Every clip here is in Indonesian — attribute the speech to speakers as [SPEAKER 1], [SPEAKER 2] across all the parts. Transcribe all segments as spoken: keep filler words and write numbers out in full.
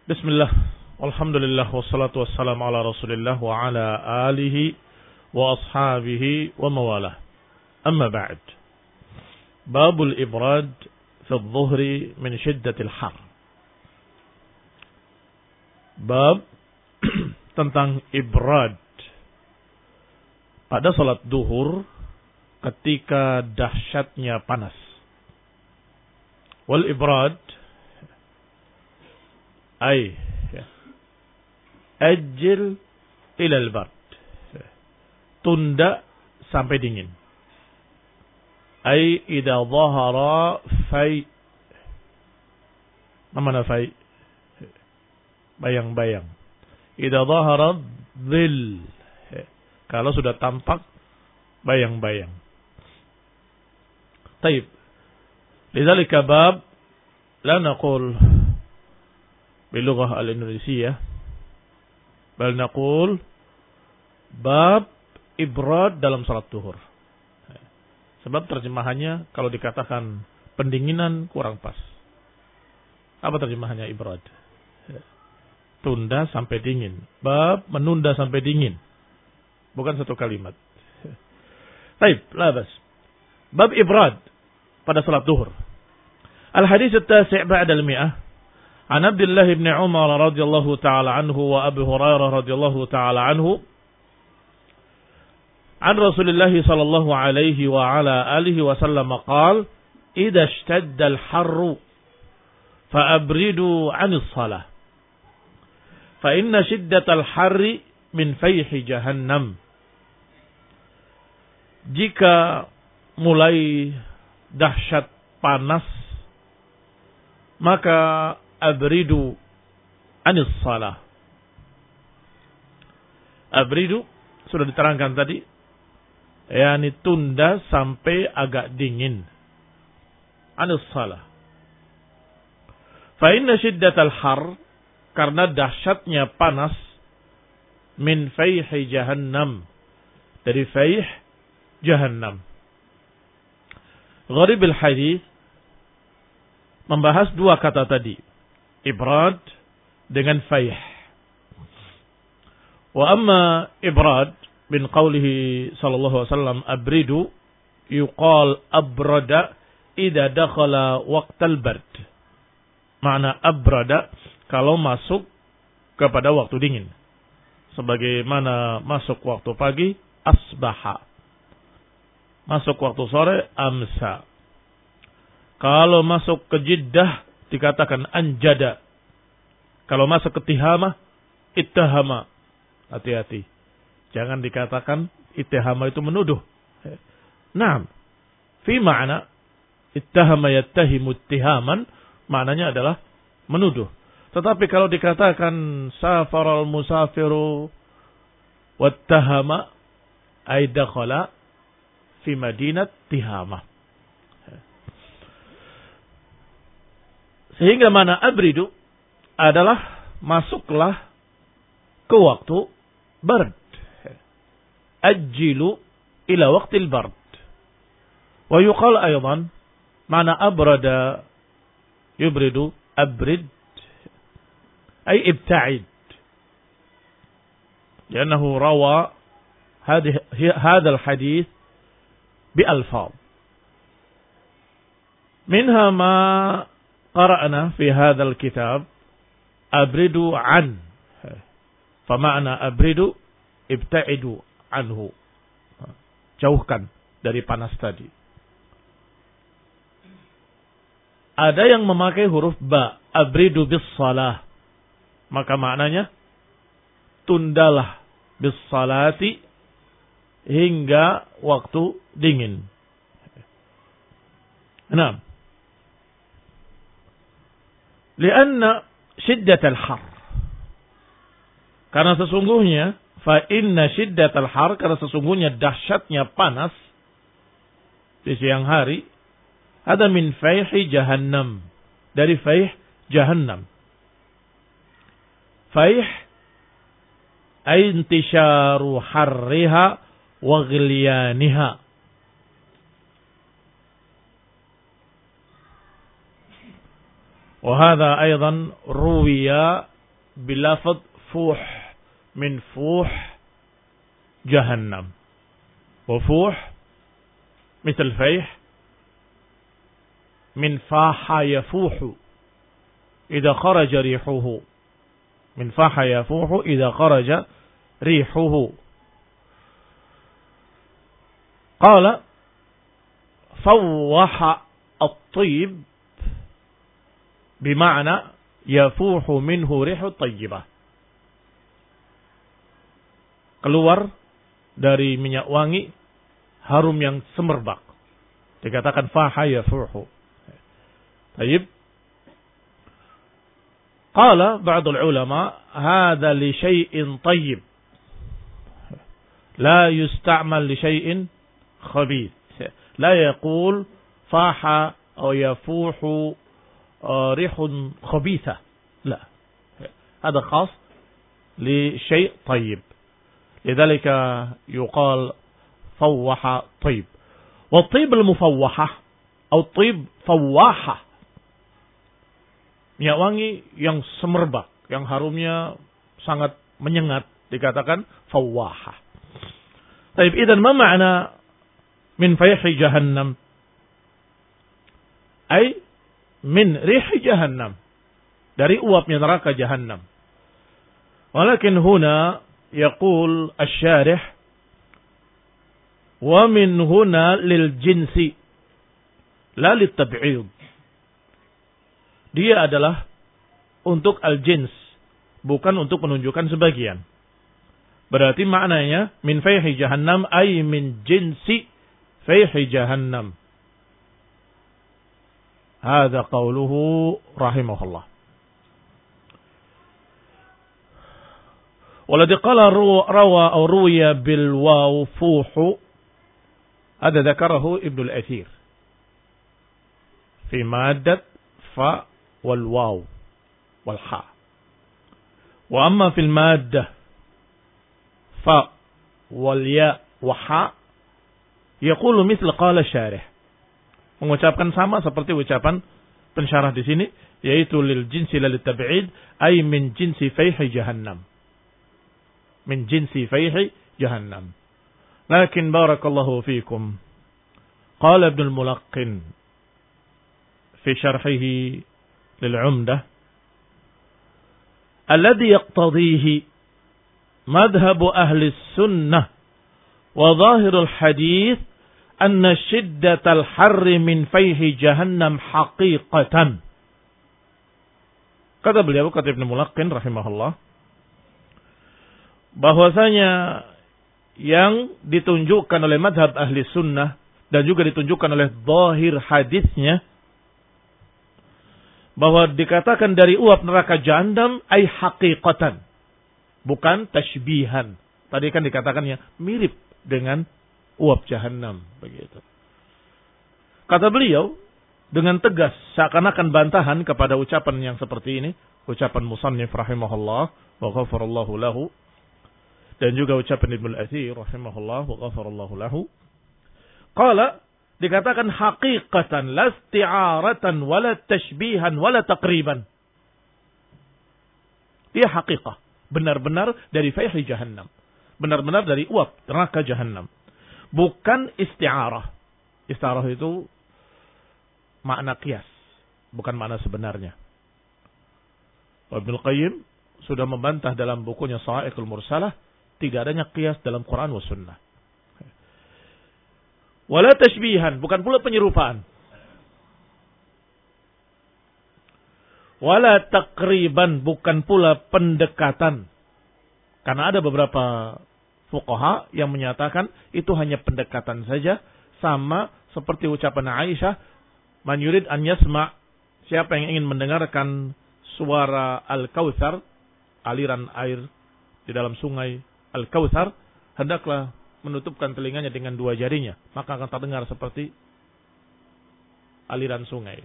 [SPEAKER 1] Bismillah, alhamdulillah, wassalatu wassalamu ala rasulillah wa ala alihi wa ashabihi wa mawalah. Amma ba'd. Babul ibrad fi adh-dhuhri min shiddatil har. Bab tentang ibrad pada salat duhur ketika dahsyatnya panas. Wal ibrad ay ajil ila al-bard, tunda sampai dingin. Ay idza dhahara fay, mana fay? Bayang-bayang. Idza dhahara dhil, kalau sudah tampak bayang-bayang. Taib. Lidzalika bab la naqul باللغة الإندونيسية بل نقول bab ibrad dalam salat duhur. Sebab terjemahannya kalau dikatakan pendinginan kurang pas. Apa terjemahannya ibrad? Tunda sampai dingin. Bab menunda sampai dingin. Bukan satu kalimat. Baik, labas. Bab ibrad pada salat duhur. Al-hadits at-tasi' ba'da al-mi'ah. An Abdullah bin Umar radhiyallahu ta'ala anhu wa Abu Hurairah radhiyallahu ta'ala anhu an Rasulullah sallallahu alaihi wa ala alihi wa sallam qala idza ishtadda al-harru fa'abridu 'an as-salah fa inna shiddatal harri min fayhi jahannam. Jika mulai dahsyat panas maka abridu anis salah. Abridu sudah diterangkan tadi, yakni tunda sampai agak dingin. Anis salah. Fa inna shiddatal har, karena dahsyatnya panas, min fayhi jahannam, dari fayh jahannam. Gharibil hadis membahas dua kata tadi, ibrad dengan fayh. Wa amma ibrad min qawlihi sallallahu alaihi wasallam abridu, yuqal abrada idza dakhala waqtal bard. Makna abrada kalau masuk kepada waktu dingin. Sebagaimana masuk waktu pagi asbaha. Masuk waktu sore amsa. Kalau masuk ke Jeddah dikatakan anjada. Kalau masuk ke Tihamah, ittahama. Hati-hati. Jangan dikatakan ittahama itu menuduh. Naam. Fi ma'na ittahama yattahimu ittihaman, maknanya adalah menuduh. Tetapi kalau dikatakan safaral musafiru wattahama ay dakhala fi madinat Tihamah. Sehingga mana abridu adalah masuklah ke waktu bard. Ajilu ila waqtil bard. Wa yuqal aydan mana abrada yubridu abrid ay ibta'id. لأنه روى هذا الحديث بألفاظ منها ما قرأنا في هذا الكتاب أبردوا عن فمعنى أبردوا ابتعدوا عنه, jauhkan dari panas tadi. Ada yang memakai huruf ba, abridu bis salah, maka maknanya tundalah bis salati hingga waktu dingin. Nah, lianna shiddatal har, karena sesungguhnya fa inna shiddatal har, karena sesungguhnya dahsyatnya panas di siang hari, ada min fayhi jahannam, dari fayh jahannam. Fayh ay intisharu harriha wa ghilyaniha. وهذا أيضا روي bilafad fuh min fuh jahannam. Wa fuh misal faih min faha yafuhu idza kharaja rihuhu. Min faha yafuhu idza kharaja rihuhu. Qala fawwaha at-tayyib bima'na yafuhu minhu rihu tayyibah. Keluar dari minyak wangi harum yang semerbak. Dikatakan faha yafuhu. Tayyib. Qala ba'd al-ulama hadha li syai'in tayyib. La yusta'mal li syai'in khabith. La yaqul faha aw yafuhu ريح خبيثة لا هذا خاص لشيء طيب لذلك يقال فوح طيب والطيب المفوحة أو الطيب فواحة minyak wangi yang semerbak yang harumnya sangat menyengat dikatakan fawaha. Baik, idzan ma ma'na min fayhi jahannam? Ai min rih jahannam, dari uapnya neraka jahannam. Walakin huna yaqul asy-syarih wa min huna lil jinsi la lit tab'id. Dia adalah untuk al-jins, bukan untuk menunjukkan sebagian. Berarti maknanya min fayhi jahannam ay min jinsi fayhi jahannam. هذا قوله رحمه الله. والذي قال روى أو روي بالواو فوح هذا ذكره ابن الأثير في مادة فا والواو والحاء. وأما في المادة فا والياء وحاء يقول مثل قال الشارح, mengucapkan sama seperti ucapan pensyarah di sini, yaitu lil jinsi lil tab'id ay min jinsi fayhi jahannam. Min jinsi fayhi jahannam. Lakin barakallahu fikum. Qala Ibn al-Mulaqqin fi syarhihi lil 'Umdah alladhi yaqtadihi madhhabu ahli sunnah wa dhahirul hadith anna shiddatal harri min fayhi jahannam haqiqatan. Kata beliau, kata Ibn Mulaqqin rahimahullah, bahwasanya yang ditunjukkan oleh madhab ahli sunnah dan juga ditunjukkan oleh zahir hadisnya, bahwa dikatakan dari uap neraka jahannam ay haqiqatan, bukan tashbihan. Tadi kan dikatakannya mirip dengan uap jahannam, begitu. Kata beliau dengan tegas, seakan-akan bantahan kepada ucapan yang seperti ini, ucapan musannif rahimahullah wa ghafarallahu lahu, dan juga ucapan Ibnu al-Athir rahimahullah wa ghafarallahu lahu. Qala, dikatakan haqiqatan la isti'aratan wala tashbihan wala taqriban. Dia haqiqah, benar-benar dari fayhi jahannam, benar-benar dari uap neraka jahannam. Bukan isti'arah. Isti'arah itu makna qiyas, bukan makna sebenarnya. Ibnu Qayyim sudah membantah dalam bukunya Sa'iqul Mursalah, tidak adanya qiyas dalam Quran wa sunnah. Wala tashbihan, bukan pula penyerupaan. Wala taqriban, bukan pula pendekatan. Karena ada beberapa fuqaha yang menyatakan itu hanya pendekatan saja, sama seperti ucapan Aisyah, man yurid an yasma, siapa yang ingin mendengarkan suara Al-Kautsar, aliran air di dalam sungai Al-Kautsar, hendaklah menutupkan telinganya dengan dua jarinya, maka akan terdengar seperti aliran sungai.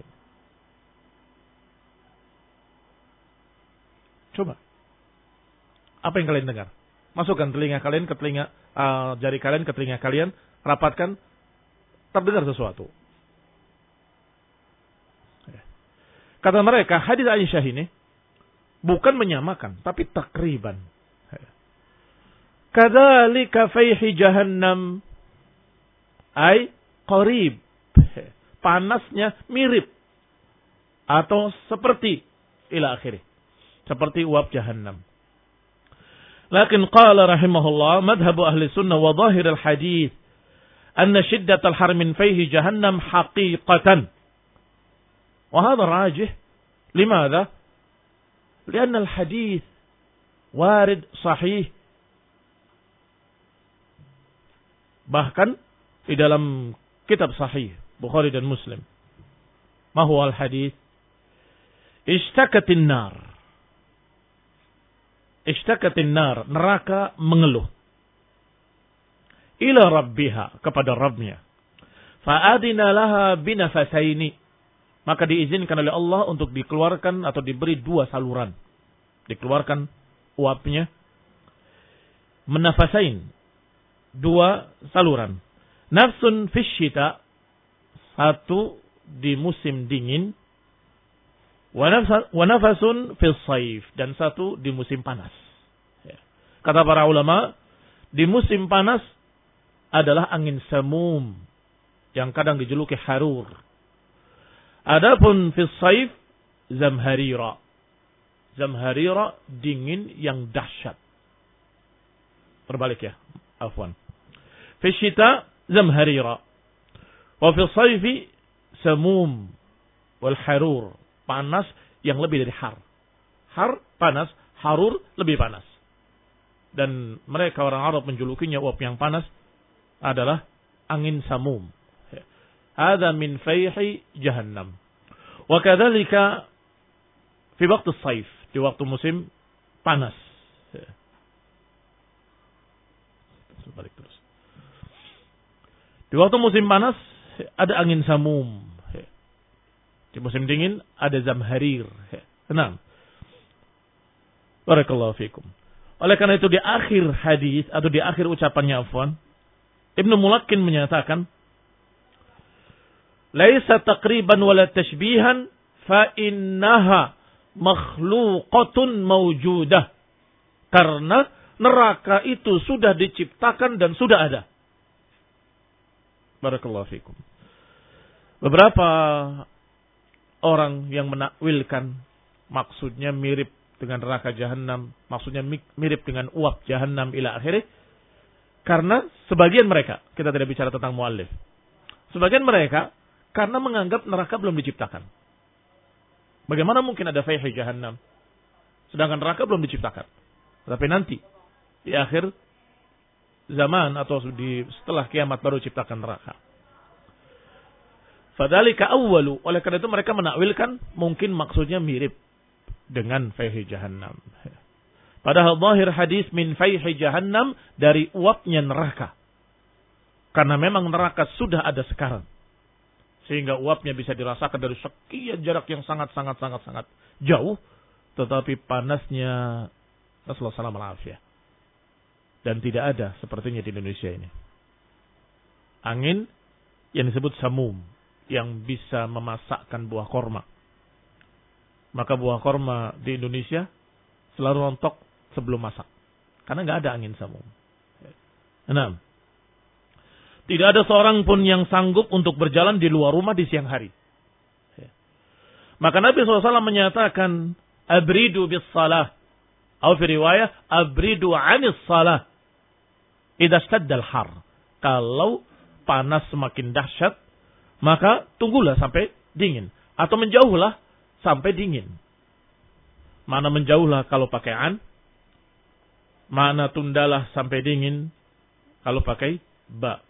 [SPEAKER 1] Coba, apa yang kalian dengar? Masukkan telinga kalian ke telinga, uh, jari kalian ke telinga kalian, rapatkan, terdengar sesuatu. Kata mereka, hadis Aisyah ini Bukan menyamakan, tapi takriban. Kadzalika fayhi jahannam ay qarib. Panasnya mirip atau seperti ila akhirih. Seperti uap jahannam. Lakin qala rahimahullah madhhabu ahli sunnah wa zahir al-hadith anna shiddat al-har min fayhi jahannam haqiqatan. Wa hadha rajih. Limadha? لأن الحديث وارد صحيح. Bahkan di dalam kitab sahih Bukhari dan Muslim. Ma huwa al-hadith? Ishtakatin nar. Ishtakatin nar. Neraka mengeluh. Ila rabbiha. Kepada Rabbnya. Fa'adina laha binafasaini. Maka diizinkan oleh Allah untuk dikeluarkan atau diberi dua saluran. Dikeluarkan uapnya. Menafasain. Dua saluran. Nafsun fisyita. Satu di musim dingin. Wa nafasun fil saif. Dan satu di musim panas. Kata para ulama. Di musim panas adalah angin samum. Yang kadang dijuluki harur. Adapun fis saif zamharira. Zamharira dingin yang dahsyat. Terbalik ya. Afwan. Fis syita zamharira. Wa fis saifi samum wal harur. Panas yang lebih dari har. Har panas, harur lebih panas. Dan mereka orang Arab menjulukinya uap yang panas adalah angin samum. Hada min fayhi jahannam. Wa kadzalika fi waqti as-saif, di waktu musim panas. Balik terus. Di waktu musim panas ada angin samum. Di musim dingin ada zamharir. Enam. Barakallahu fikum. Oleh karena itu di akhir hadis atau di akhir ucapannya afwan, Ibnu Mulakkin menyatakan laisa taqriban wala tashbihan fa innaha makhluqatun mawjudah. Karena neraka itu sudah diciptakan dan sudah ada. Barakallahu fikum. Beberapa orang yang menakwilkan maksudnya mirip dengan neraka jahanam, maksudnya mirip dengan uap jahanam ila akhirih. Karena sebagian mereka, kita tidak bicara tentang muallif. Sebagian mereka karena menganggap neraka belum diciptakan. Bagaimana mungkin ada fayhi jahannam? Sedangkan neraka belum diciptakan. Tapi nanti, di akhir zaman atau di setelah kiamat baru ciptakan neraka. Fadzalika awwalu. Oleh karena itu mereka menakwilkan mungkin maksudnya mirip dengan fayhi jahannam. Padahal zahir hadis min fayhi jahannam dari uapnya neraka. Karena memang neraka sudah ada sekarang. Sehingga uapnya bisa dirasakan dari sekian jarak yang sangat-sangat-sangat-sangat jauh. Tetapi panasnya Rasulullah sallallahu alaihi wasallam. Dan tidak ada sepertinya di Indonesia ini. Angin yang disebut samum. Yang bisa memasakkan buah korma. Maka buah korma di Indonesia selalu rontok sebelum masak. Karena nggak ada angin samum. Enam. Tidak ada seorang pun yang sanggup untuk berjalan di luar rumah di siang hari. Maka Nabi shallallahu alaihi wasallam menyatakan, abridu bis salah. Atau fi riwayah, abridu anis salah. Idza shtaddal har. Kalau panas semakin dahsyat, maka tunggulah sampai dingin. Atau menjauhlah sampai dingin. Mana menjauhlah kalau pakai an. Mana tundalah sampai dingin kalau pakai ba.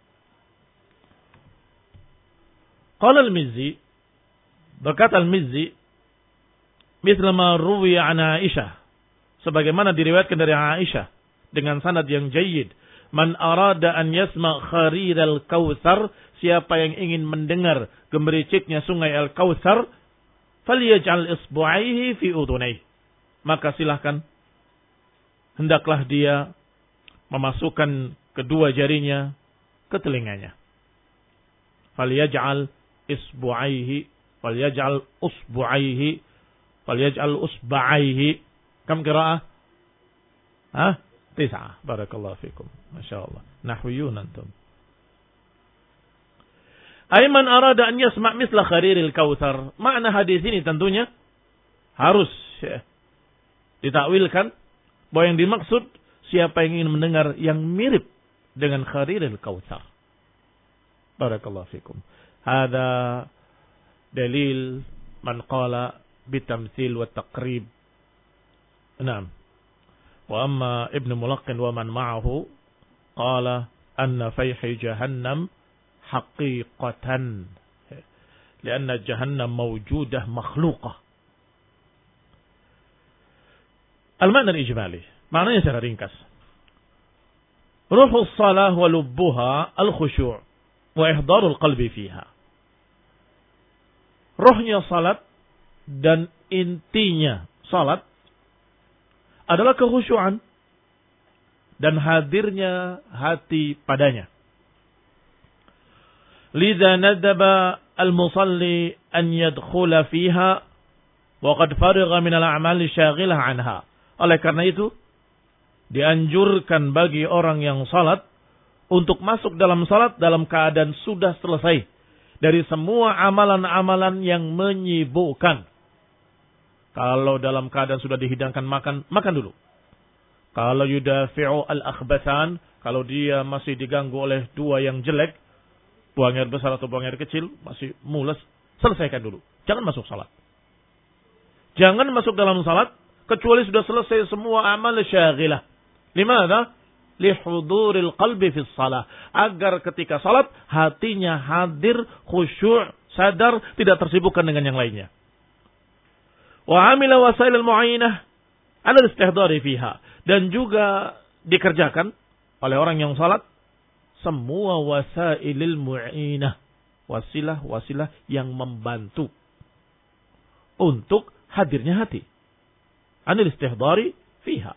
[SPEAKER 1] Qala al-Mizzi, berkata al-Mizzi, misal ma ruwiya an Aisyah, sebagaimana diriwayatkan dari Aisyah dengan sanad yang jayyid, man arada an yasma kharir al-kautsar, siapa yang ingin mendengar gemericiknya sungai al-Kautsar, falyaj'al isbu'aihi fi udhunayhi, maka silahkan hendaklah dia memasukkan kedua jarinya ke telinganya. Falyaj'al isbu'aihi, falyaj'al usbu'aihi, Falyaj'al usba'aihi. Kam qira'ah? Hah? Tis'ah. Barakallahu fikum. Masyaallah. Nahwiyun antum. Aiman arada an yasma' misla khariril kautsar. Makna hadis ini tentunya harus ya, ditakwilkan bahwa yang dimaksud siapa yang ingin mendengar yang mirip dengan khariril kautsar. Barakallahu fikum. Hada dalil man qala bitamtsil wa taqrib. Naam. Wa amma Ibnu Mulaqqin wa man ma'ahu qala anna fayhi jahannam haqiqatan. Lianna jahannam mawjudah makhluqah. Al-makna al-ijmali. Maknanya secara ringkas. Ruhus salah wa lubbuha al-khusyu' wa ihdarul qalbi fiha. Rohnya salat dan intinya salat adalah kekhusyuan dan hadirnya hati padanya. Lidza nadaba al-musalli an yadkhula fiha wa qad farigha min al-a'mal syaghilah anha. Oleh karena itu dianjurkan bagi orang yang salat untuk masuk dalam salat dalam keadaan sudah selesai dari semua amalan-amalan yang menyibukkan. Kalau dalam keadaan sudah dihidangkan makan, makan dulu. Kalau yudafi'u al-akhbathan, kalau dia masih diganggu oleh dua yang jelek, buang air besar atau buang air kecil, masih mules, selesaikan dulu. Jangan masuk salat. Jangan masuk dalam salat, kecuali sudah selesai semua amal syaghilah. Limadha? Lihuduril qalbi fis salah. Agar ketika salat, hatinya hadir, khusyuk, sadar, tidak tersibukkan dengan yang lainnya. Wa amila wasail al-mu'ayyinah ala istihdari fiha. Dan juga dikerjakan oleh orang yang salat semua wasailil mu'ayyinah. Wasilah-wasilah yang membantu untuk hadirnya hati. Anil istihdari fiha.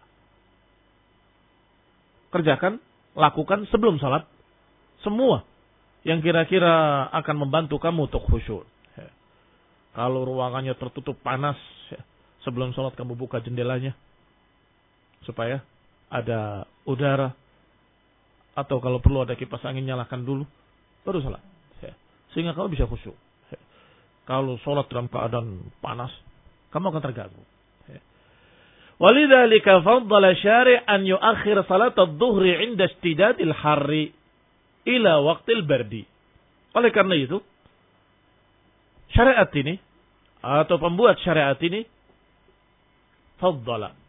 [SPEAKER 1] Kerjakan, lakukan sebelum salat semua yang kira-kira akan membantu kamu untuk khusyuk. Kalau ruangannya tertutup panas, sebelum sholat kamu buka jendelanya. Supaya ada udara. Atau kalau perlu ada kipas angin, nyalakan dulu. Baru sholat. Sehingga kamu bisa khusyuk. Kalau sholat dalam keadaan panas, kamu akan terganggu. Walidzalika faddala syari' an yuakhir salat adh-dhuhri 'inda istidadil harri ila waqtil bardi. Oleh karena itu, syariat ini atau pembuat syariat ini faddala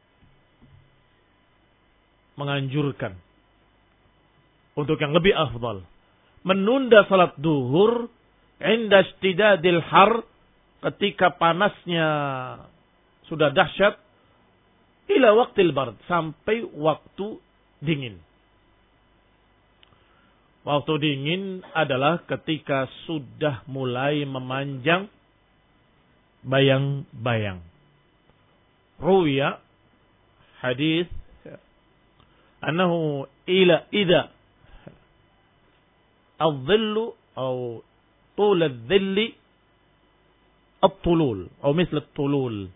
[SPEAKER 1] menganjurkan untuk yang lebih afdal menunda salat duhur inda istidadil har ketika panasnya sudah dahsyat ila waqtil bard sampai waktu dingin. Waktu dingin adalah ketika sudah mulai memanjang bayang-bayang. Ruwiya hadis annahu ila idza al-dhillu atau tul al-dhilli at-tulul atau misal at-tulul.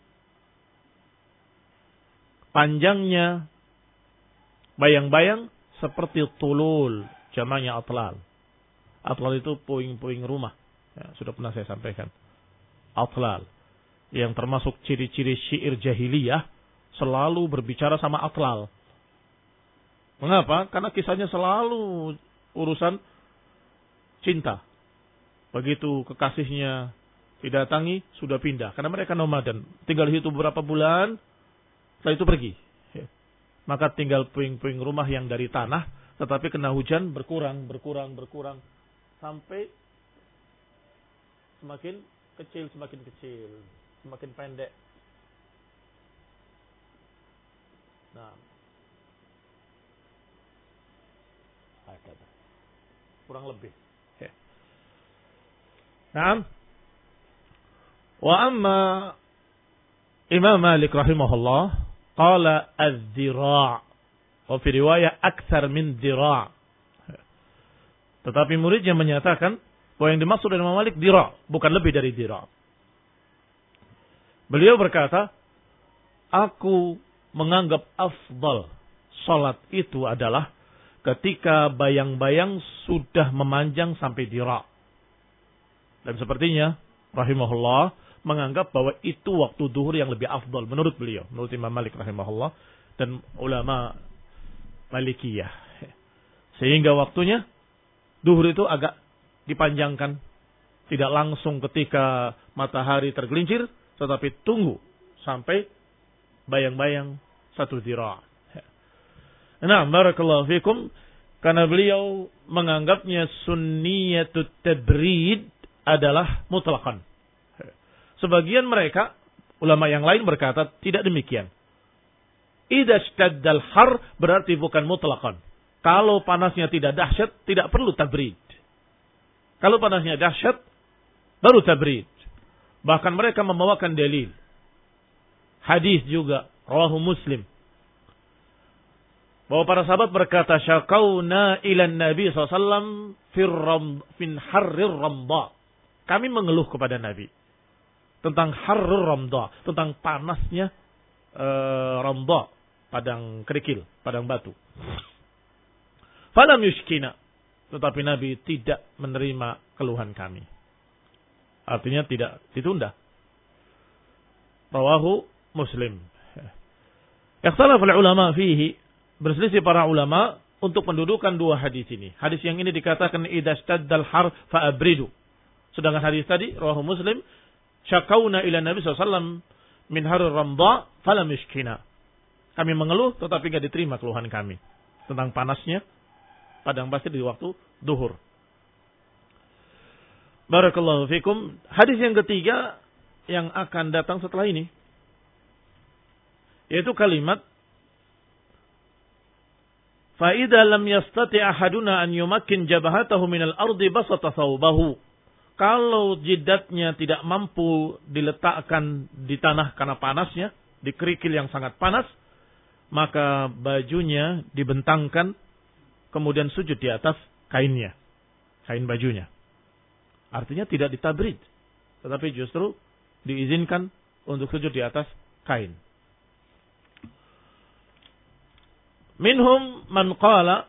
[SPEAKER 1] Panjangnya bayang-bayang seperti tulul, jamanya atlal. Atlal itu puing-puing rumah. Ya, sudah pernah saya sampaikan. Atlal. Yang termasuk ciri-ciri syair jahiliyah selalu berbicara sama atlal. Mengapa? Karena kisahnya selalu urusan cinta. Begitu kekasihnya didatangi, sudah pindah. Karena mereka nomaden. Tinggal di situ beberapa bulan, setelah itu pergi. Maka tinggal puing-puing rumah yang dari tanah, tetapi kena hujan berkurang, berkurang, berkurang. Sampai semakin kecil, semakin kecil. Semakin pendek. Nah. Kurang lebih. Nah. Wa amma Imam Malik rahimahullah qala az-zira' wa fi riwayah aktsar min zira'. Tetapi muridnya menyatakan bahwa yang dimaksud dengan Imam Malik zira', bukan lebih dari zira'. Beliau berkata, aku menganggap afdal salat itu adalah ketika bayang-bayang sudah memanjang sampai dira. Dan sepertinya rahimahullah menganggap bahwa itu waktu duhur yang lebih afdal menurut beliau, menurut Imam Malik rahimahullah dan ulama Malikiyah. Sehingga waktunya duhur itu agak dipanjangkan, tidak langsung ketika matahari tergelincir, tetapi tunggu sampai bayang-bayang satu dira'. Nah, barakallahu fikum, karena beliau menganggapnya sunniyatut tabrid adalah mutlaqan. Sebagian mereka, ulama yang lain berkata tidak demikian. Idza shtaddal har berarti bukan mutlaqan. Kalau panasnya tidak dahsyat, tidak perlu tabrid. Kalau panasnya dahsyat, baru tabrid. Bahkan mereka membawakan dalil. Hadis juga, rawahu Muslim. Bahwa para sahabat berkata, syakauna ilan Nabi sallallahu alaihi wasallam fin harrir ramda. Kami mengeluh kepada Nabi tentang harrir ramda, tentang panasnya uh, ramda, padang kerikil, padang batu. Falam yushkina, tetapi Nabi tidak menerima keluhan kami. Artinya tidak ditunda. Rawahu Muslim. Ikhtalaf ulama fihi, berselisih para ulama untuk mendudukan dua hadis ini. Hadis yang ini dikatakan idza staddal har fa abridu. Sedangkan hadis tadi rawahu Muslim, syakauna ila Nabi sallallahu alaihi wasallam min harir ramda falam yushkina. Kami mengeluh tetapi tidak diterima keluhan kami tentang panasnya padang pasir di waktu duhur. Barakallahu fikum. Hadis yang ketiga yang akan datang setelah ini, yaitu kalimat fa idza lam yastati ahaduna an yumakkin jabhatahu minal ardi basata thawbahu. Kalau jidatnya tidak mampu diletakkan di tanah karena panasnya, di kerikil yang sangat panas, maka bajunya dibentangkan kemudian sujud di atas kainnya, kain bajunya. Artinya tidak ditabrid, tetapi justru diizinkan untuk sujud di atas kain. Minhum man qala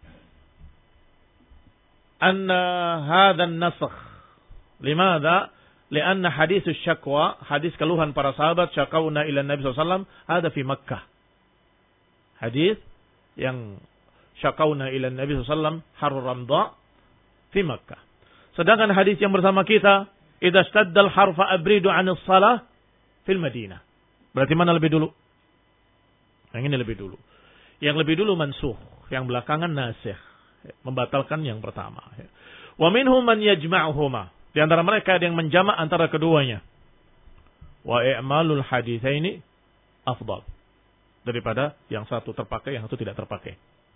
[SPEAKER 1] anna hadha an-nasakh. Limadha? Lianna hadis syakwa, hadis keluhan para sahabat, syakawna ila Nabi sallallahu alaihi wasallam, ada fi Makkah. Hadis yang syakawna ila Nabi sallallahu alaihi wasallam harur ramda fi Makkah. Sedangkan hadis yang bersama kita, idza staddal harfa abridu 'anil shalah fil Madinah. Berarti mana lebih dulu? Yang ini lebih dulu. Yang lebih dulu mansukh, yang belakangan nasikh, membatalkan yang pertama. Wa minhum man yajma'uhuma. Di antara mereka ada yang menjamak antara keduanya. Wa i'malul haditsaini afdal. Daripada yang satu terpakai, yang satu tidak terpakai.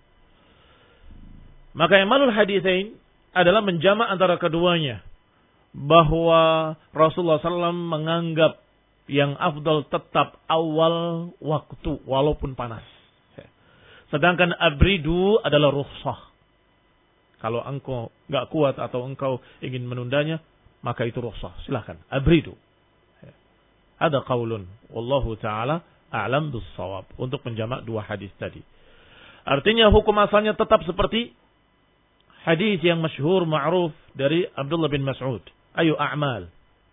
[SPEAKER 1] Maka i'malul haditsain adalah menjamak antara keduanya. Bahwa Rasulullah sallallahu alaihi wasallam menganggap yang afdal tetap awal waktu, walaupun panas. Sedangkan abridu adalah rukhsah. Kalau engkau enggak kuat atau engkau ingin menundanya, maka itu rukhsah. Silakan, abridu. Ada qaulun, wallahu taala a'lam bis-shawab, untuk menjamak dua hadis tadi. Artinya hukum asalnya tetap seperti hadis yang masyhur ma'ruf dari Abdullah bin Mas'ud. Ayu a'mal.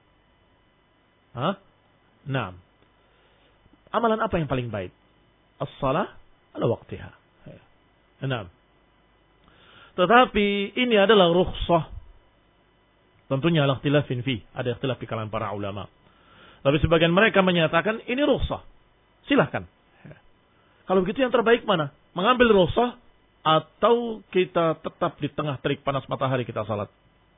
[SPEAKER 1] Hah? Naam. Amalan apa yang paling baik? As-salah ala waqtiha. Naam. Tetapi ini adalah rukhsah. Tentunya ala ikhtilafin fi, ada ikhtilaf di kalangan para ulama. Tapi sebagian mereka menyatakan ini rukhsah. Silahkan. Kalau begitu yang terbaik mana? Mengambil rukhsah atau kita tetap di tengah terik panas matahari kita salat?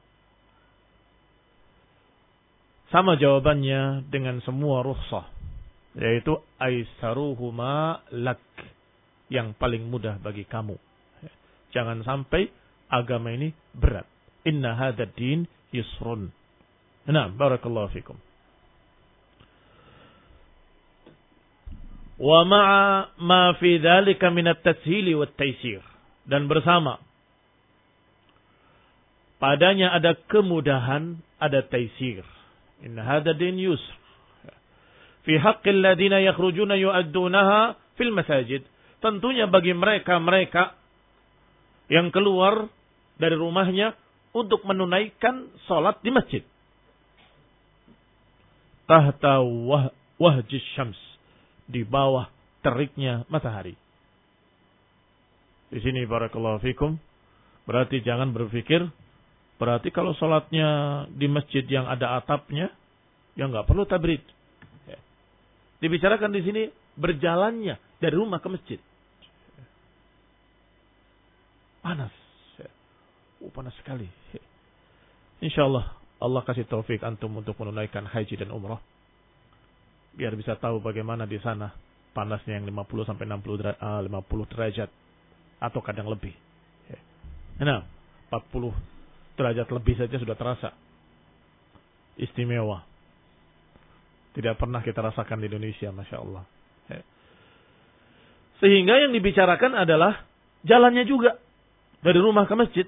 [SPEAKER 1] Sama jawabannya dengan semua rukhsah, yaitu aisaruhuma lak, yang paling mudah bagi kamu. Jangan sampai agama ini berat. Inna hadzal din yusrun. Nah, barakallahu fikum. Wa ma'a ma fi dzalika min at-tashil wa at-taysir. Dan bersama padanya ada kemudahan, ada taysir. Inna hadzal din yusr. fi haqqil ladina yakhrujuna yu'addunaha fil masajid. Tentunya bagi mereka-mereka yang keluar dari rumahnya untuk menunaikan salat di masjid. Tahta wah, wahjis syams, di bawah teriknya matahari. Di sini barakallahu fikum, berarti jangan berpikir berarti kalau salatnya di masjid yang ada atapnya ya enggak perlu tabrid. Dibicarakan di sini berjalannya dari rumah ke masjid. Panas. Oh, panas sekali. Insyaallah Allah kasih taufik antum untuk menunaikan haji dan umrah. Biar bisa tahu bagaimana di sana panasnya yang lima puluh sampai enam puluh derajat atau kadang lebih. Nah, empat puluh derajat lebih saja sudah terasa. Istimewa. Tidak pernah kita rasakan di Indonesia, Masya Allah. Sehingga yang dibicarakan adalah jalannya juga. Dari rumah ke masjid.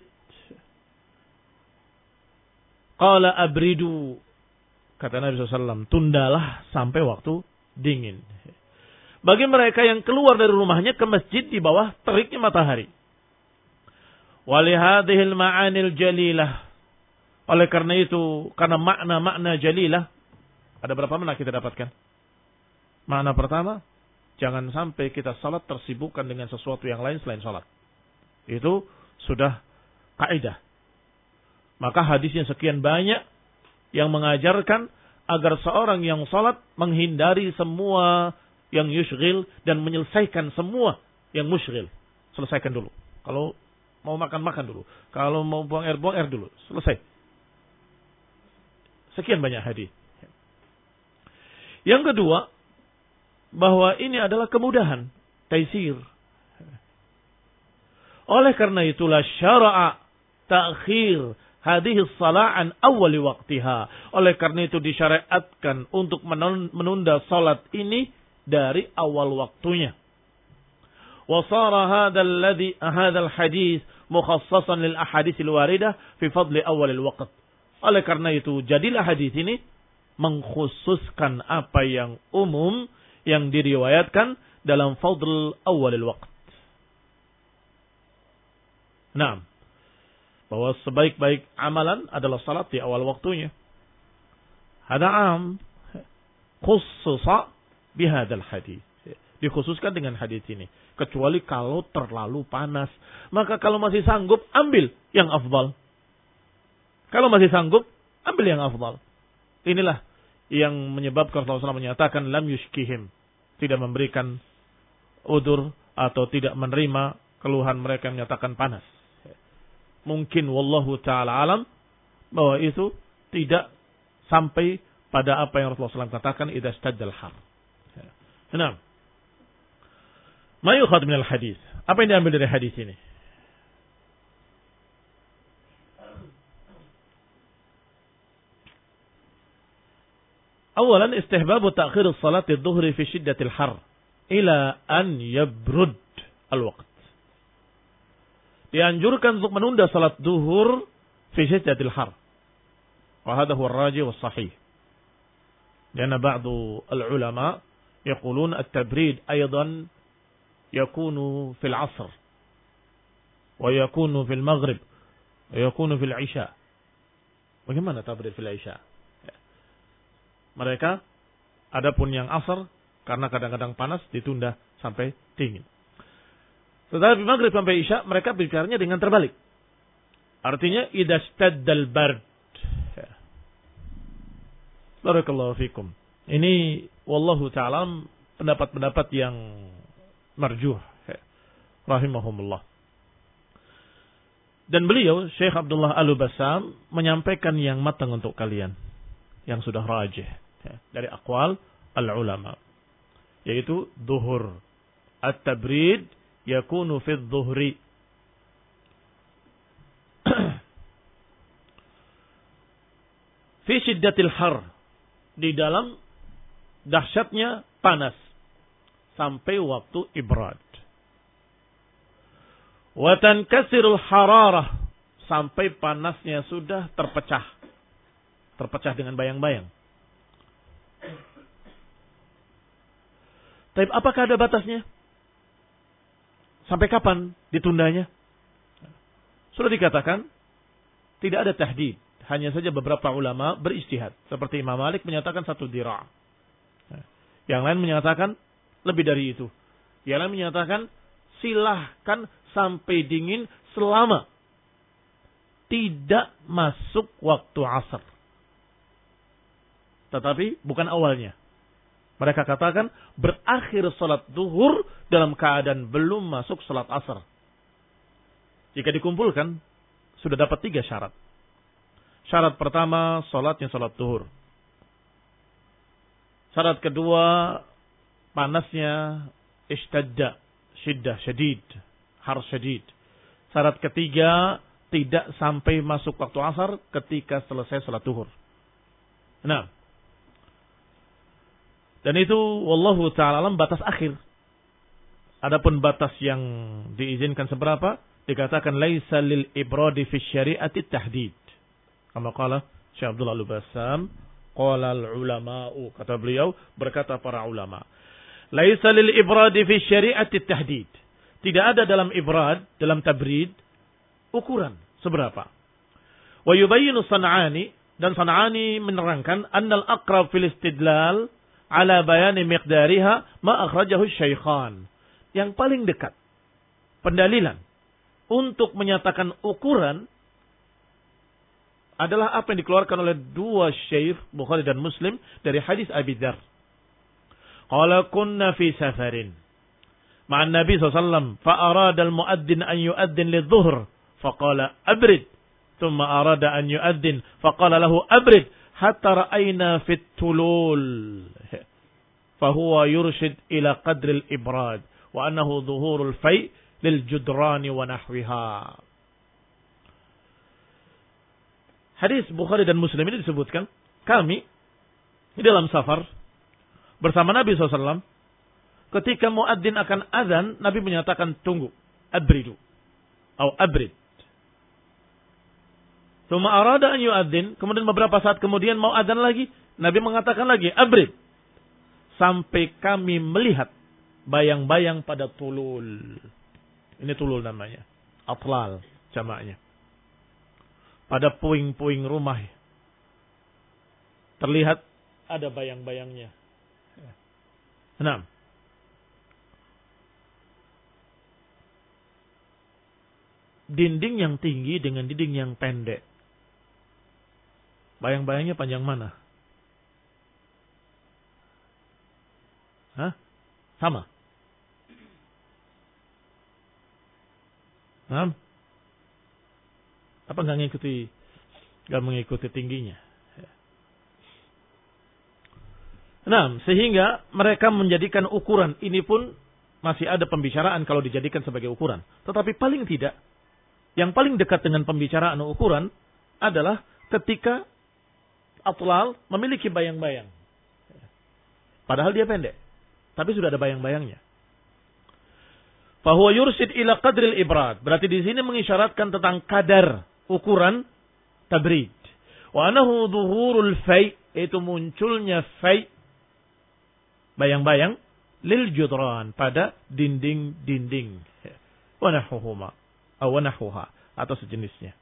[SPEAKER 1] Qala abridu. Kata Nabi shallallahu alaihi wasallam, tundalah sampai waktu dingin. Bagi mereka yang keluar dari rumahnya ke masjid di bawah teriknya matahari. Walihadihil ma'anil jalilah. Oleh karena itu, karena makna-makna jalilah, ada berapa makna kita dapatkan? Makna pertama, jangan sampai kita salat tersibukkan dengan sesuatu yang lain selain salat. Itu sudah kaidah. Maka hadisnya sekian banyak yang mengajarkan agar seorang yang salat menghindari semua yang yushghil dan menyelesaikan semua yang mushghil. Selesaikan dulu. Kalau mau makan, makan dulu. Kalau mau buang air, buang air dulu. Selesai. Sekian banyak hadis. Yang kedua, bahwa ini adalah kemudahan, taisir. Oleh karena itulah syara'a ta'khir hadhihi shalah an awwali waqtiha. Oleh karena itu disyariatkan untuk menunda salat ini dari awal waktunya. Wa sara hadzal ladzi hadzal hadis mukhassasan lil ahaditsil waridah fi fadli awwalil waqt. Oleh karena itu jadilah hadis ini mengkhususkan apa yang umum yang diriwayatkan dalam fadl awwalil waqt. Nah, bahwa sebaik-baik amalan adalah salat di awal waktunya. Hada am khususa bihadzal hadis. Dikhususkan dengan hadis ini. Kecuali kalau terlalu panas. Maka kalau masih sanggup, ambil yang afdal. Kalau masih sanggup, ambil yang afdal. Inilah yang menyebabkan Rasulullah shallallahu alaihi wasallam menyatakan lam yushkihim. Tidak memberikan udur atau tidak menerima keluhan mereka yang menyatakan panas. Mungkin wallahu ta'ala alam bahwa itu tidak sampai pada apa yang Rasulullah shallallahu alaihi wasallam katakan idza staddal har. Nah, ma yukhad minal hadis. Apa yang diambil dari hadis ini? Awalan istihbabu ta'khir as-salat adh-dhuhri fi shiddatil har ila an yabrud al-waqt. Dianjurkan untuk menunda salat duhur fi shiddatil har. Wa hadha huwa ar-rajih was sahih. Karena ba'du al-ulama yaqulun at-tabrid aidan yakunu fil 'asr wa yakunu fil maghrib wa yakunu fil 'isha. Bagaimana tabrid fil 'isha? Mereka adapun yang asar karena kadang-kadang panas ditunda sampai dingin. Tetapi maghrib sampai isya mereka bicaranya dengan terbalik. Artinya idza staddal bard. Barakallahu fikum. Ini wallahu ta'ala pendapat-pendapat yang marjuh rahimahumullah. Dan beliau Syekh Abdullah Al-Bassam menyampaikan yang matang untuk kalian, yang sudah rajih dari aqwal al-ulama, yaitu zuhur at-tabrid yakunu fi adh-dhuhri fi shiddatil har, di dalam dahsyatnya panas sampai waktu ibrad, wa tankasirul hararah, sampai panasnya sudah terpecah terpecah dengan bayang-bayang. Tapi apakah ada batasnya? Sampai kapan ditundanya? Sudah dikatakan, tidak ada tahdid. Hanya saja beberapa ulama berijtihad. Seperti Imam Malik menyatakan satu dira'. Yang lain menyatakan lebih dari itu. Yang lain menyatakan silahkan sampai dingin selama tidak masuk waktu asar. Tetapi bukan awalnya. Mereka katakan berakhir salat zuhur dalam keadaan belum masuk salat asar. Jika dikumpulkan, sudah dapat tiga syarat. Syarat pertama, salatnya salat zuhur. Syarat kedua, panasnya ishtadda, syiddah, syadid, har syadid. Syarat ketiga, tidak sampai masuk waktu asar ketika selesai salat zuhur. Nah, dan itu wallahu ta'ala alam batas akhir. Adapun batas yang diizinkan seberapa? Dikatakan laisa lil ibradi fi syari'ati tahdid. Kama qala Syekh Abdullah Al-Bassam, qala al-ulama'u, kata beliau, berkata para ulama. Laisa lil ibradi fi syari'ati tahdid. Tidak ada dalam ibrad, dalam tabrid, ukuran seberapa. Wa yubayyinu San'ani, dan San'ani menerangkan annal aqrab fil istidlal ala bayani miqdariha ma akhrajahu syaikhan. Yang paling dekat pendalilan untuk menyatakan ukuran adalah apa yang dikeluarkan oleh dua syekh Bukhari dan Muslim dari hadis Abi Dzar. Qala kunna fi safarin ma'an Nabi sallallahu alaihi wasallam fa arada al-muadzin an yu'adzin lidh-dhuhr fa qala abrid thumma arada an yu'adzin fa qala lahu abrid hatta ra'ayna fit tulul fa huwa yurshid ila qadri al-ibrad wa annahu dhuhurul fai' lil judrani wa nahwiha. Hadis Bukhari dan Muslim ini disebutkan, kami di dalam safar bersama Nabi sallallahu alaihi wasallam, ketika muadzin akan azan, Nabi menyatakan tunggu, abridu atau abrid. Tsumma arada an yu'adzin, kemudian beberapa saat kemudian mau azan lagi, Nabi mengatakan lagi abrid. Sampai kami melihat bayang-bayang pada tulul. Ini tulul namanya. Atlal jamaknya. Pada puing-puing rumah terlihat ada bayang-bayangnya. Enam. Dinding yang tinggi dengan dinding yang pendek. Bayang-bayangnya panjang mana? Hah? Sama. Nah, apa nggak mengikuti, nggak mengikuti tingginya? Nah, sehingga mereka menjadikan ukuran ini pun masih ada pembicaraan kalau dijadikan sebagai ukuran. Tetapi paling tidak, yang paling dekat dengan pembicaraan ukuran adalah ketika atlal memiliki bayang-bayang. Padahal dia pendek, tapi sudah ada bayang-bayangnya. Fahuwa yursid ila qadril ibrad. Berarti di sini mengisyaratkan tentang kadar ukuran tabrid. Wa anahu dhuhurul fai', itu munculnya fai', bayang-bayang, lil judran, pada dinding-dinding. Wa nahuhuma, wa nahuha, atau sejenisnya.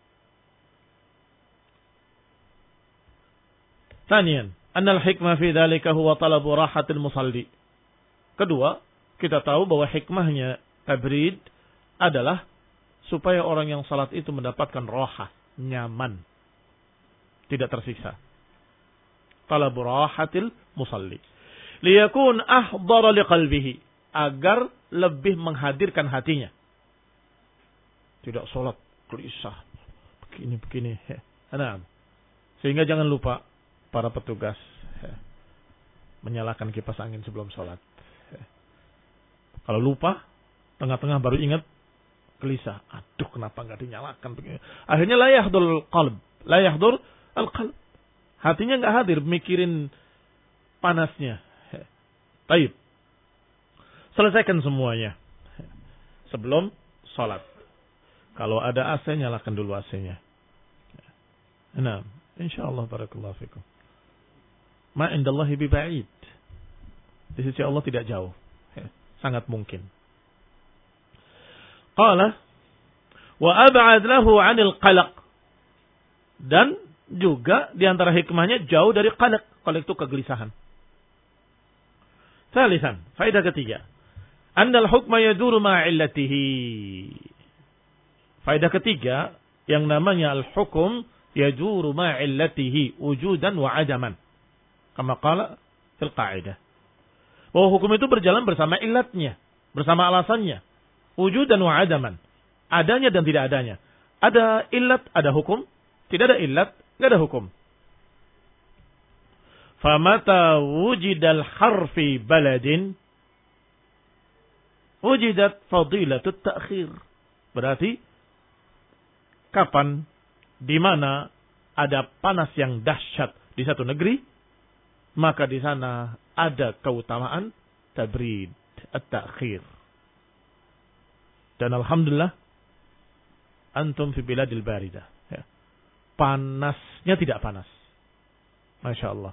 [SPEAKER 1] Thaniyan, annal hikmah fi dhalika huwa talabu rahatil musalli. Kedua, kita tahu bahwa hikmahnya tabrid adalah supaya orang yang salat itu mendapatkan rohah, nyaman, tidak tersiksa. Talabu rahatil musalli liyakun ahdara liqalbihi, agar lebih menghadirkan hatinya. Tidak salat gelisah begini-begini. Nah, sehingga jangan lupa para petugas menyalakan kipas angin sebelum salat. Kalau lupa, tengah-tengah baru ingat, gelisah. Aduh, kenapa enggak dinyalakan begini? Akhirnya la yahdurul qalb, la yahdur al-qalb. Hatinya enggak hadir mikirin panasnya. Baik. Selesaikan semuanya sebelum salat. Kalau ada A C, nyalakan dulu A C-nya. Nah, insyaallah barakallahu fikum. Ma indallahi biba'id. Di sisi Allah tidak jauh. sangat mungkin. Qala wa ab'ad lahu 'anil qalaq. Dan juga di antara hikmahnya jauh dari qalaq. Qalaq itu kegelisahan. Salisan, faedah ketiga. Annal hukma yaduru ma'illatihi. Faedah ketiga, yang namanya al-hukum yaduru ma'illatihi wujudan wa adaman. Kama qala fil qa'idah. Bahwa hukum itu berjalan bersama illatnya, bersama alasannya. Wujudan wa adaman. Adanya dan tidak adanya. Ada illat, ada hukum. Tidak ada illat, tidak ada hukum. Famata wujidal harfi baladin wujidat fadilatut ta'khir. Berarti kapan, di mana ada panas yang dahsyat di satu negeri, maka di sana ada keutamaan tabrid, at-ta'khir. Dan alhamdulillah antum fi biladil baridah. Ya. Panasnya tidak panas. Masya Allah.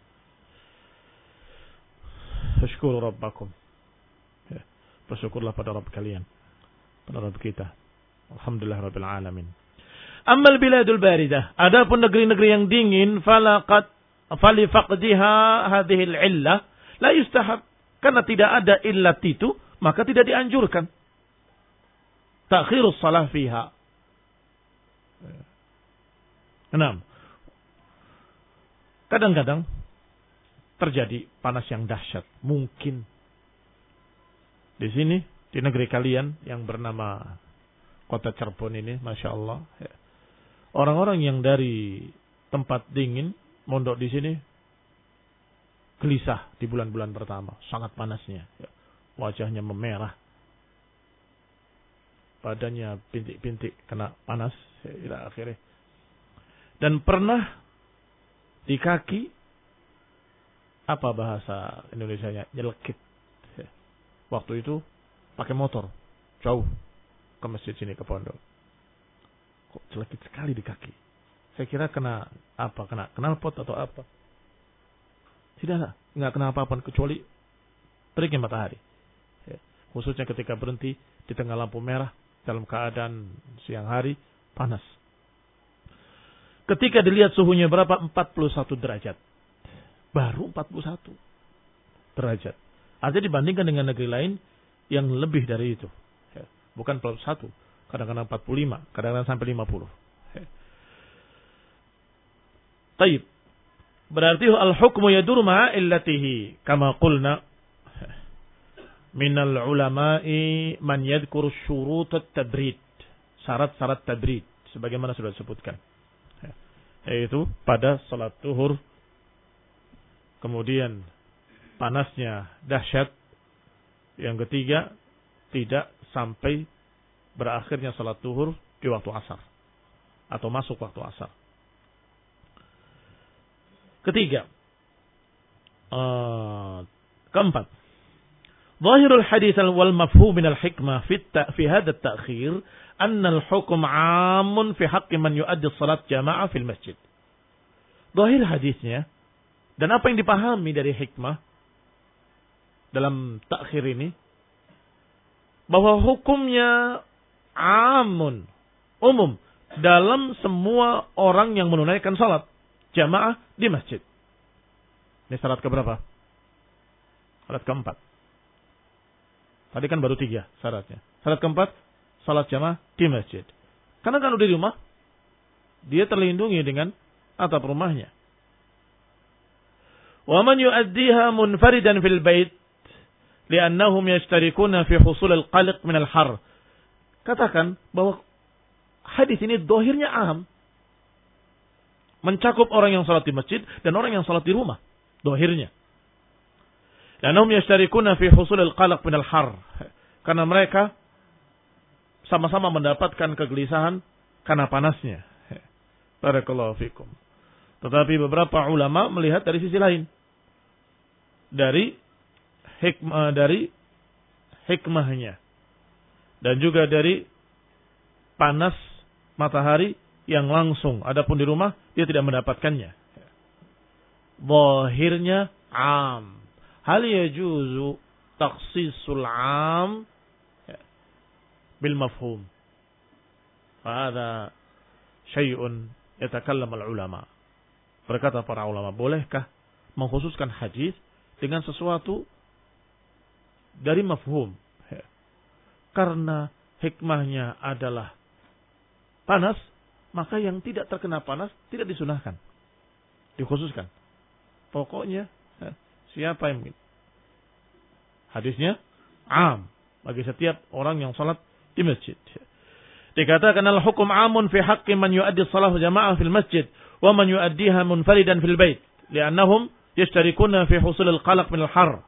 [SPEAKER 1] Syukuru Rabbakum. Ya. Bersyukurlah pada Rabb kalian. Pada Rabb kita. Alhamdulillah Rabbil Alamin. Ammal biladul baridah. Adapun negeri-negeri yang dingin. Falaqad falifaqdiha hadhil illah. La yustahab. Karena tidak ada illat itu. Maka tidak dianjurkan. Ta'khirus salah fiha. Enam. Kadang-kadang terjadi panas yang dahsyat. Mungkin di sini, di negeri kalian yang bernama kota Cirebon ini, Masya Allah. Ya. Orang-orang yang dari tempat dingin, mondok di sini, gelisah di bulan-bulan pertama. Sangat panasnya. Ya. Wajahnya memerah. Badannya pintik-pintik kena panas. Ya, akhirnya. Dan pernah di kaki, apa bahasa Indonesianya? Nyelekit. Ya. Waktu itu pakai motor. Jauh ke masjid sini, ke pondok. Kok celekit sekali di kaki. Saya kira kena apa? Kena knalpot atau apa? Tidak, nggak kena apa-apa kecuali teriknya matahari. Ya. Khususnya ketika berhenti di tengah lampu merah dalam keadaan siang hari panas. Ketika dilihat suhunya berapa? empat puluh satu derajat. Baru empat puluh satu derajat. Artinya dibandingkan dengan negeri lain yang lebih dari itu. Ya. Bukan empat puluh satu. Kadang-kadang empat puluh lima. Kadang-kadang sampai lima puluh. Ya. Taib. Berarti al-hukmu yaduru ma'a illatihi. Kama qulna. Minal ulama'i man yadhkuru syurut at-tabrid. Syarat-syarat tabrid. Sebagaimana sudah disebutkan. Ya. Yaitu pada salat zuhur. Kemudian panasnya dahsyat. Yang ketiga, tidak sampai berakhirnya salat zuhur di waktu asar. Atau masuk waktu asar. Ketiga. Uh, keempat. Zahirul hadis wal mafhum min al-hikmah fi fi hadha at-ta'khir anna al-hukm 'amun fi haqqi man yu'addi salat jama'ah fil masjid. Zahir hadisnya dan apa yang dipahami dari hikmah dalam takhir ini, bahwa hukumnya amun, umum, dalam semua orang yang menunaikan salat jamaah di masjid. Ini syarat keberapa? Syarat keempat. Tadi kan baru tiga syaratnya. Syarat keempat, salat jamaah di masjid. Karena kalau di rumah, dia terlindungi dengan atap rumahnya. وَمَنْ يُؤَدِّيهَا مُنْفَرِدًا فِي الْبَيْتِ لِأَنَّهُمْ يَشْتَرِكُونَ فِي حُصُولِ الْقَلِقِ مِنَ الْحَرِّ. Katakan bahwa hadis ini dohirnya am. Mencakup orang yang salat di masjid dan orang yang salat di rumah. Dohirnya. لَأَنَّهُمْ يَشْتَرِكُونَ فِي حُصُولِ الْقَلِقِ مِنَ الْحَرِّ. Karena mereka sama-sama mendapatkan kegelisahan karena panasnya. Barakallahu fikum. Tetapi beberapa ulama melihat dari sisi lain. Dari hikmah, dari hikmahnya. Dan juga dari panas matahari yang langsung. Adapun di rumah, dia tidak mendapatkannya. Zahirnya am. Hal yajuzu takhsisul 'am bil mafhum. Fahada syai'un yatakallam al-ulama. Berkata para ulama, bolehkah mengkhususkan hadis dengan sesuatu dari mafhum? Karena hikmahnya adalah panas, maka yang tidak terkena panas tidak disunahkan. Dikhususkan. Pokoknya siapa yang hadisnya am bagi setiap orang yang salat di masjid. Dikatakan al-hukum amun fi haqqi man yuaddi shalah jamaah fil masjid wa man yuaddiha munfaridan fil bait li'annahum yashtarikuna fi husul al-qalaq min al-har.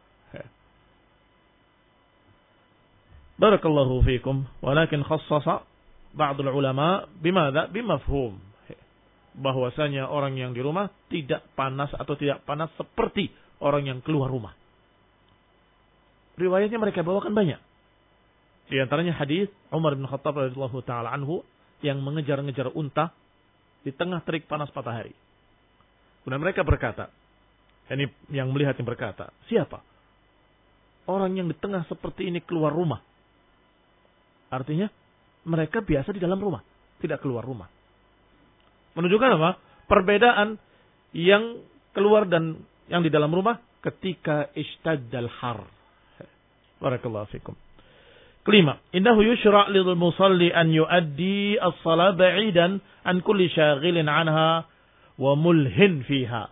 [SPEAKER 1] Barakallahu fikum, walakin khassasa ba'd al-ulama bimadza bimafhum, bahwasanya orang yang di rumah tidak panas atau tidak panas seperti orang yang keluar rumah. Riwayatnya mereka bawakan banyak. Di antaranya hadis Umar bin Khattab radhiyallahu taala anhu yang mengejar-ngejar unta di tengah terik panas matahari. Kemudian mereka berkata, ini yang melihat yang berkata, siapa orang yang di tengah seperti ini keluar rumah? Artinya mereka biasa di dalam rumah, tidak keluar rumah. Menunjukkan apa? Perbedaan yang keluar dan yang di dalam rumah ketika ishtaddal har. Barakallahu fikum. Kelima, innahu yushra' lil musalli an yuaddi as-shalah ba'idan an kulli syaghilin anha wa mulhin fiha.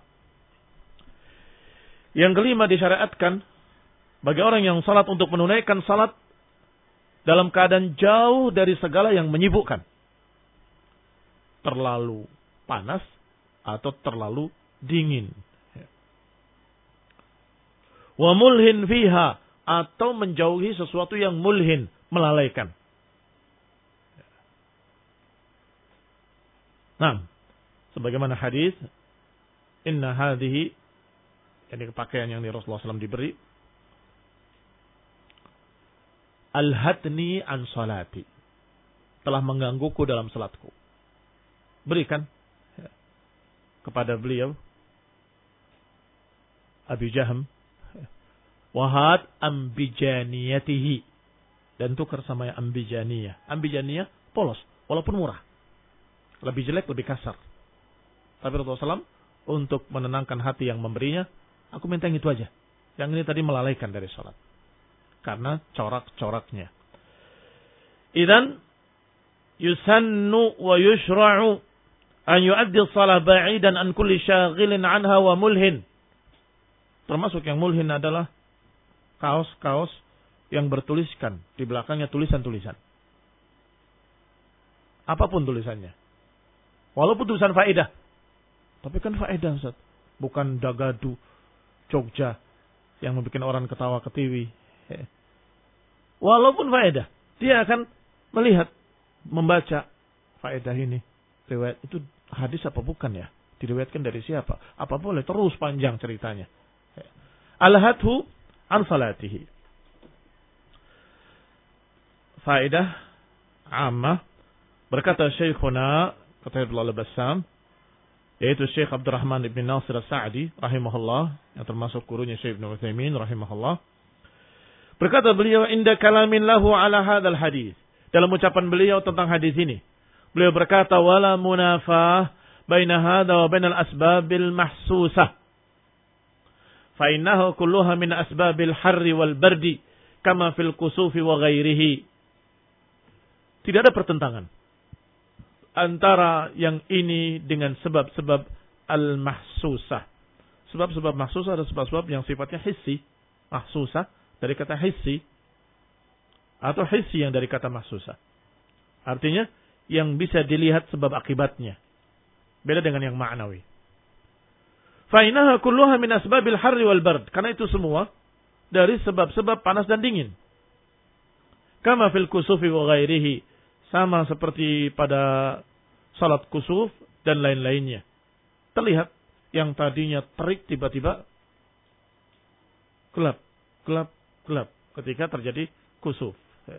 [SPEAKER 1] Yang kelima, disyariatkan bagi orang yang salat untuk menunaikan salat dalam keadaan jauh dari segala yang menyibukkan. Terlalu panas atau terlalu dingin. Wa mulhin fiha, atau menjauhi sesuatu yang mulhin, melalaikan. Nah, sebagaimana hadis, inna hadhihi, ini pakaian yang di Rasulullah shallallahu alaihi wasallam diberi, alhatni an salati, telah menggangguku dalam salatku. Berikan kepada beliau Abi Jahm, wahad ambijaniyatihi, dan tukar sama yang ambijaniyah. Ambijaniyah polos, walaupun murah. Lebih jelek, lebih kasar. Tapi Rasulullah shallallahu alaihi wasallam untuk menenangkan hati yang memberinya, aku minta yang itu aja. Yang ini tadi melalaikan dari sholat. Karena corak-coraknya. Idan yusannu wa yushra'u an yuaddi shalah ba'idan an kulli syaghilin anha wa mulhin. Termasuk yang mulhin adalah kaos-kaos yang bertuliskan di belakangnya tulisan-tulisan. Apapun tulisannya. Walaupun tulisan faedah. Tapi kan faedah, Ustaz. Bukan dagadu Jogja yang membuat orang ketawa ketiwi. Walaupun faedah, dia akan melihat, membaca faedah ini. Riwayat itu hadis apa bukan ya? Diriwayatkan dari siapa? Apa boleh? Terus panjang ceritanya. Al-hathu an salatihi. Faedah ammah, berkata Syekhuna, kata Ibnu Al-Bassam, yaitu Syekh Abdurrahman ibn Nasir As-Sa'di rahimahullah, yang termasuk gurunya Syekh Ibnu Utsaimin rahimahullah. Berkata beliau, inda kalamin lahu ala hadzal hadis, dalam ucapan beliau tentang hadis ini, beliau berkata, wala munafah baina hadza wa bainal asbabil mahsusah. Fa innahu kulluha min asbabil harri wal bardi kama fil kusufi wa ghairihi. Tidak ada pertentangan antara yang ini dengan sebab-sebab al-mahsusah. Sebab-sebab mahsusah ada sebab-sebab yang sifatnya hissi. Mahsusah dari kata hissi. Atau hissi yang dari kata mahsusah. Artinya yang bisa dilihat sebab akibatnya. Beda dengan yang ma'nawi. Fa'inaha kulluha min asbabil harri wal bard. Karena itu semua dari sebab-sebab panas dan dingin. Kama fil kusufi wa ghairihi. Sama seperti pada salat kusuf dan lain-lainnya. Terlihat yang tadinya terik tiba-tiba gelap, gelap, gelap ketika terjadi kusuf.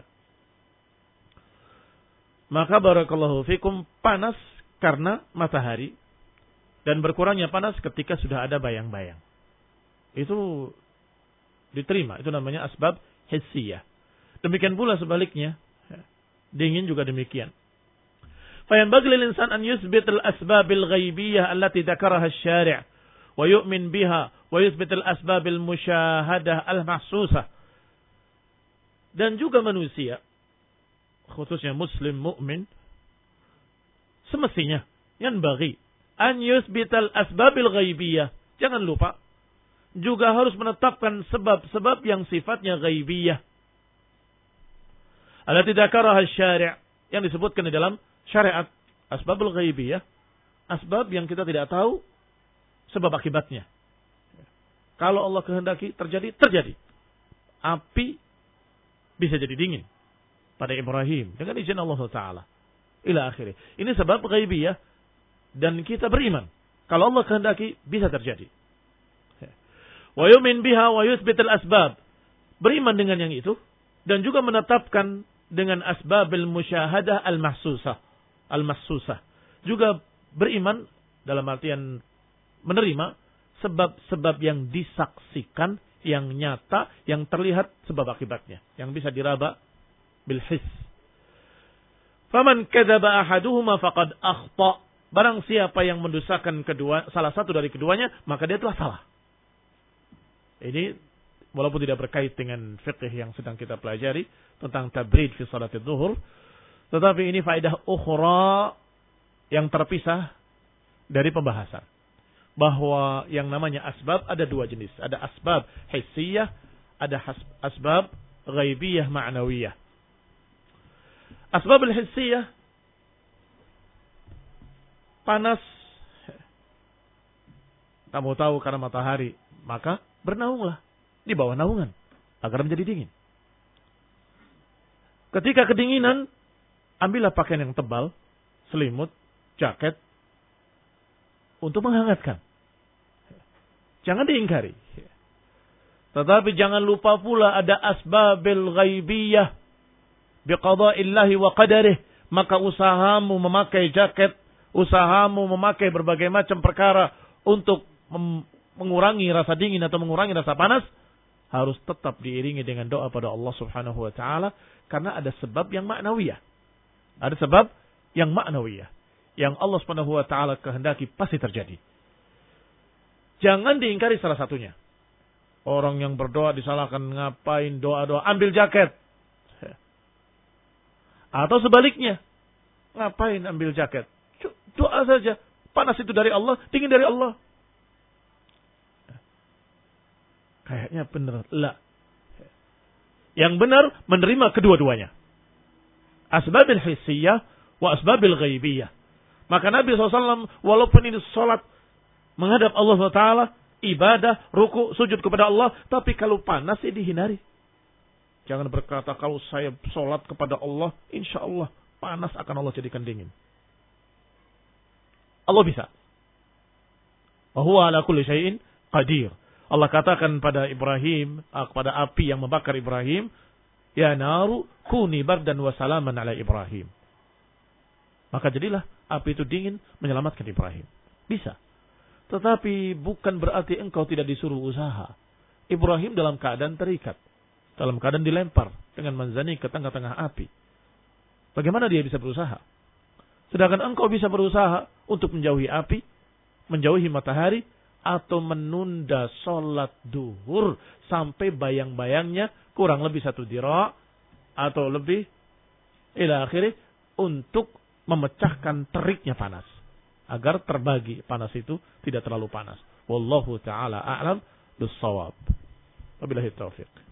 [SPEAKER 1] Maka barakallahu fikum, panas karena matahari dan berkurangnya panas ketika sudah ada bayang-bayang. Itu diterima. Itu namanya asbab hissiyah. Demikian pula sebaliknya, dingin juga demikian. فينبغي للإنسان أن يثبت الأسباب الغيبية التي ذكرها الشارع ويؤمن بها ويثبت الأسباب المشاهدة المحسوسة. Dan juga manusia, khususnya muslim mukmin, semestinya yanbaghi an yuthbital asbabil ghaibiyah. Jangan lupa juga harus menetapkan sebab-sebab yang sifatnya ghaibiyah. Allati dzakaraha asy-syari', yang disebutkan di dalam syariat. Asbabul ghaibiyah, asbab yang kita tidak tahu sebab akibatnya. Kalau Allah kehendaki terjadi, terjadi. Api bisa jadi dingin pada Ibrahim dengan izin Allah Taala. Ila akhirih. Ini sebab ghaibiyah dan kita beriman. Kalau Allah kehendaki bisa terjadi. Wa yu'min biha wa yuthbitul asbab. Beriman dengan yang itu dan juga menetapkan dengan asbabil musyahadah al-mahsusah. Al-mahsusah. Juga beriman dalam artian menerima sebab-sebab yang disaksikan, yang nyata, yang terlihat sebab akibatnya, yang bisa diraba bil his. Faman kadzaba ahaduhuma faqad akhta. Barang siapa yang mendustakan kedua, salah satu dari keduanya, maka dia telah salah. Ini walaupun tidak berkait dengan fiqh yang sedang kita pelajari tentang tabrid fi salatid zuhur, tetapi ini faedah ukhra yang terpisah dari pembahasan. Bahwa yang namanya asbab ada dua jenis. Ada asbab hissiyah, ada asbab ghaibiyah ma'nawiyah. Asbab hissiyah, panas, kamu tahu karena matahari, maka bernaunglah di bawah naungan agar menjadi dingin. Ketika kedinginan, ambillah pakaian yang tebal, selimut, jaket, untuk menghangatkan. Jangan diingkari. Tetapi jangan lupa pula ada asbabil ghaibiyah biqada'illahi wa qadarih. Maka usahamu memakai jaket, usahamu memakai berbagai macam perkara untuk mengurangi rasa dingin atau mengurangi rasa panas, harus tetap diiringi dengan doa pada Allah Subhanahu wa taala, karena ada sebab yang maknawiyah. Ada sebab yang maknawiyah yang Allah Subhanahu wa taala kehendaki pasti terjadi. Jangan diingkari salah satunya. Orang yang berdoa disalahkan, ngapain doa-doa, ambil jaket. Atau sebaliknya, ngapain ambil jaket? Doa saja. Panas itu dari Allah, dingin dari Allah. Kayaknya benar. La. Yang benar menerima kedua-duanya. Asbabil hissiyah wa asbabil ghaibiyah. Maka Nabi shallallahu alaihi wasallam walaupun ini sholat menghadap Allah subhanahu wa taala, ibadah, ruku, sujud kepada Allah, tapi kalau panas ya dihindari. Jangan berkata kalau saya sholat kepada Allah, insya Allah panas akan Allah jadikan dingin. Allah bisa. Wa huwa ala kulli syai'in qadir. Allah katakan pada Ibrahim, kepada api yang membakar Ibrahim, ya naru kuni bardan wa salaman ala Ibrahim. Maka jadilah api itu dingin menyelamatkan Ibrahim. Bisa. Tetapi bukan berarti engkau tidak disuruh usaha. Ibrahim dalam keadaan terikat. Dalam keadaan dilempar dengan manzani ke tengah-tengah api. Bagaimana dia bisa berusaha? Sedangkan engkau bisa berusaha untuk menjauhi api, menjauhi matahari, atau menunda sholat duhur sampai bayang-bayangnya kurang lebih satu dira' atau lebih ila akhirih, untuk memecahkan teriknya panas. Agar terbagi panas itu tidak terlalu panas. Wallahu ta'ala a'lam bis-shawab. Wabillahi taufiq.